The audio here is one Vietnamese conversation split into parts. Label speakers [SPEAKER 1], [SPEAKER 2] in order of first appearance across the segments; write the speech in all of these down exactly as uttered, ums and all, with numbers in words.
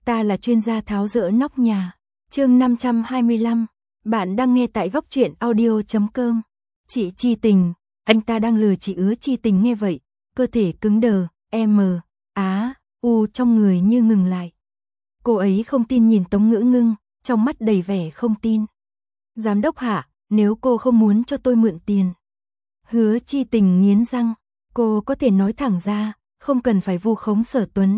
[SPEAKER 1] ta là chuyên gia tháo dỡ nóc nhà. Chương năm trăm hai mươi lăm, bạn đang nghe tại góc truyện audio chấm com. Chị Chi Tình, anh ta đang lừa chị Ứa Chi Tình nghe vậy, cơ thể cứng đờ, em, á, u trong người như ngừng lại. Cô ấy không tin nhìn Tống Ngữ Ngưng, trong mắt đầy vẻ không tin. Giám đốc Hạ, nếu cô không muốn cho tôi mượn tiền. Hứa Chi Tình nghiến răng, cô có thể nói thẳng ra, không cần phải vu khống Sở Tuấn.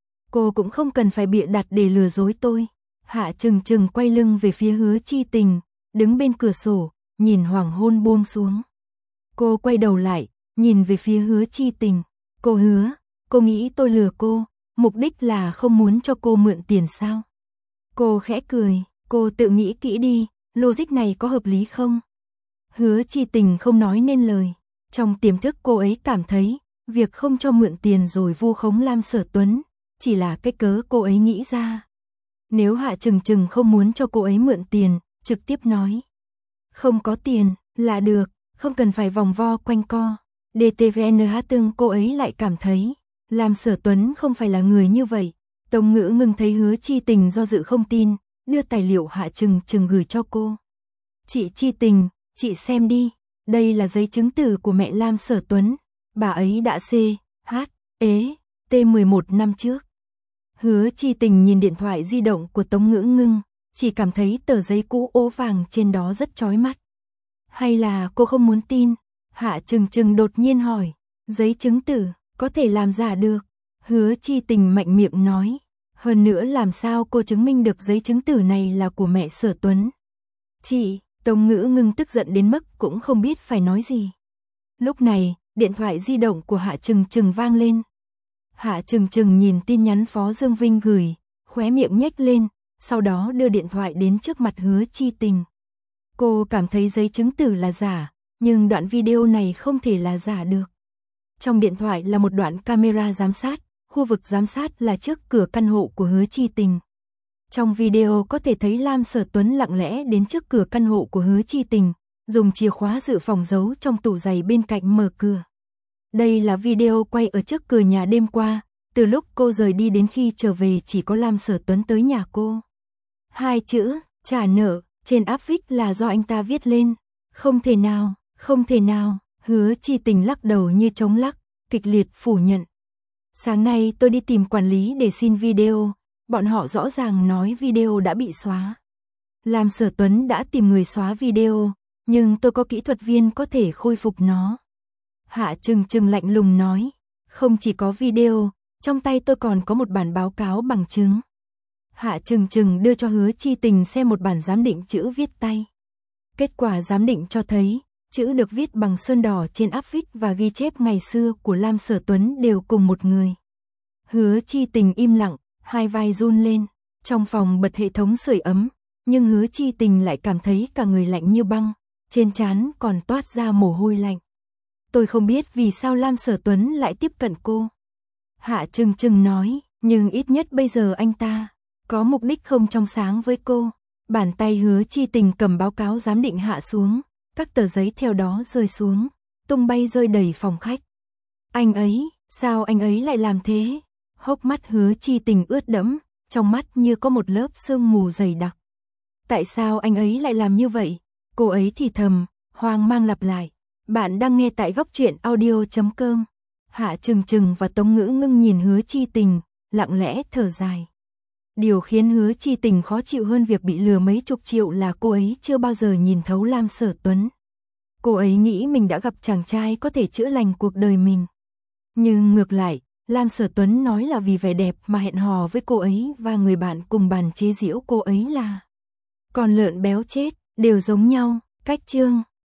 [SPEAKER 1] Cô cũng không cần phải bịa đặt để lừa dối tôi. Hạ Trừng Trừng quay lưng về phía Hứa Chi Tình, đứng bên cửa sổ, nhìn hoàng hôn buông xuống. Cô quay đầu lại, nhìn về phía Hứa Chi Tình. Cô hứa, cô nghĩ tôi lừa cô, mục đích là không muốn cho cô mượn tiền sao? Cô khẽ cười, cô tự nghĩ kỹ đi, logic này có hợp lý không? Hứa Chi Tình không nói nên lời. Trong tiềm thức cô ấy cảm thấy, việc không cho mượn tiền rồi vu khống Lam Sở Tuấn, chỉ là cái cớ cô ấy nghĩ ra. Nếu Hạ Trừng Trừng không muốn cho cô ấy mượn tiền, trực tiếp nói. Không có tiền, là được, không cần phải vòng vo quanh co. đê tê vê en hát tương cô ấy lại cảm thấy, Lam Sở Tuấn không phải là người như vậy. Tống Ngữ Ngưng thấy Hứa Chi Tình do dự không tin, đưa tài liệu Hạ Trừng Trừng gửi cho cô. Chị Chi Tình, chị xem đi, đây là giấy chứng từ của mẹ Lam Sở Tuấn, bà ấy đã C, H, ế, T mười một năm trước. Hứa Chi Tình nhìn điện thoại di động của Tống Ngữ Ngưng, chỉ cảm thấy tờ giấy cũ ố vàng trên đó rất chói mắt. Hay là cô không muốn tin? Hạ Trừng Trừng đột nhiên hỏi, giấy chứng từ, có thể làm giả được? Hứa Chi Tình mạnh miệng nói, hơn nữa làm sao cô chứng minh được giấy chứng từ này là của mẹ Sở Tuấn? Chị, Tống Ngữ Ngưng tức giận đến mức cũng không biết phải nói gì. Lúc này, điện thoại di động của Hạ Trừng Trừng vang lên. Hạ Trừng Trừng nhìn tin nhắn Phó Dương Vinh gửi, khóe miệng nhếch lên, sau đó đưa điện thoại đến trước mặt Hứa Chi Tình. Cô cảm thấy giấy chứng từ là giả, nhưng đoạn video này không thể là giả được. Trong điện thoại là một đoạn camera giám sát, khu vực giám sát là trước cửa căn hộ của Hứa Chi Tình. Trong video có thể thấy Lam Sở Tuấn lặng lẽ đến trước cửa căn hộ của Hứa Chi Tình, dùng chìa khóa dự phòng giấu trong tủ giày bên cạnh mở cửa. Đây là video quay ở trước cửa nhà đêm qua, từ lúc cô rời đi đến khi trở về chỉ có Lam Sở Tuấn tới nhà cô. Hai chữ, trả nợ, trên áp phích là do anh ta viết lên. Không thể nào, không thể nào, Hứa Chi Tình lắc đầu như trống lắc, kịch liệt phủ nhận. Sáng nay tôi đi tìm quản lý để xin video, bọn họ rõ ràng nói video đã bị xóa. Lam Sở Tuấn đã tìm người xóa video, nhưng tôi có kỹ thuật viên có thể khôi phục nó. Hạ Trừng Trừng lạnh lùng nói, không chỉ có video, trong tay tôi còn có một bản báo cáo bằng chứng. Hạ Trừng Trừng đưa cho Hứa Chi Tình xem một bản giám định chữ viết tay. Kết quả giám định cho thấy, chữ được viết bằng sơn đỏ trên áp phích và ghi chép ngày xưa của Lam Sở Tuấn đều cùng một người. Hứa Chi Tình im lặng, hai vai run lên, trong phòng bật hệ thống sưởi ấm, nhưng Hứa Chi Tình lại cảm thấy cả người lạnh như băng, trên trán còn toát ra mồ hôi lạnh. Tôi không biết vì sao Lam Sở Tuấn lại tiếp cận cô. Hạ Trừng Trừng nói, nhưng ít nhất bây giờ anh ta có mục đích không trong sáng với cô. Bàn tay Hứa Chi Tình cầm báo cáo giám định hạ xuống, các tờ giấy theo đó rơi xuống, tung bay rơi đầy phòng khách. Anh ấy, sao anh ấy lại làm thế? Hốc mắt Hứa Chi Tình ướt đẫm, trong mắt như có một lớp sương mù dày đặc. Tại sao anh ấy lại làm như vậy? Cô ấy thì thầm, hoang mang lặp lại. Bạn đang nghe tại góc truyện audio chấm com. Hạ Trừng Trừng và Tống Ngữ Ngưng nhìn Hứa Chi Tình, lặng lẽ thở dài. Điều khiến Hứa Chi Tình khó chịu hơn việc bị lừa mấy chục triệu là cô ấy chưa bao giờ nhìn thấu Lam Sở Tuấn. Cô ấy nghĩ mình đã gặp chàng trai có thể chữa lành cuộc đời mình. Nhưng ngược lại, Lam Sở Tuấn nói là vì vẻ đẹp mà hẹn hò với cô ấy và người bạn cùng bàn chế giễu cô ấy là con lợn béo chết, đều giống nhau. Cách chương